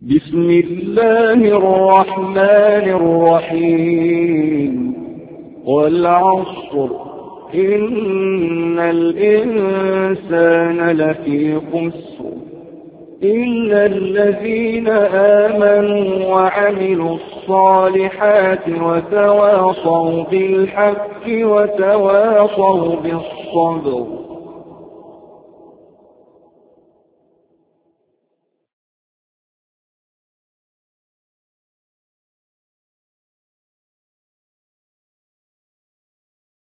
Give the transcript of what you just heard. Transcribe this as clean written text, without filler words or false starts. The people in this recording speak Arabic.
بسم الله الرحمن الرحيم والعصر إن الإنسان لفي خسر إلا الذين آمنوا وعملوا الصالحات وتواصوا بالحق وتواصوا بالصبر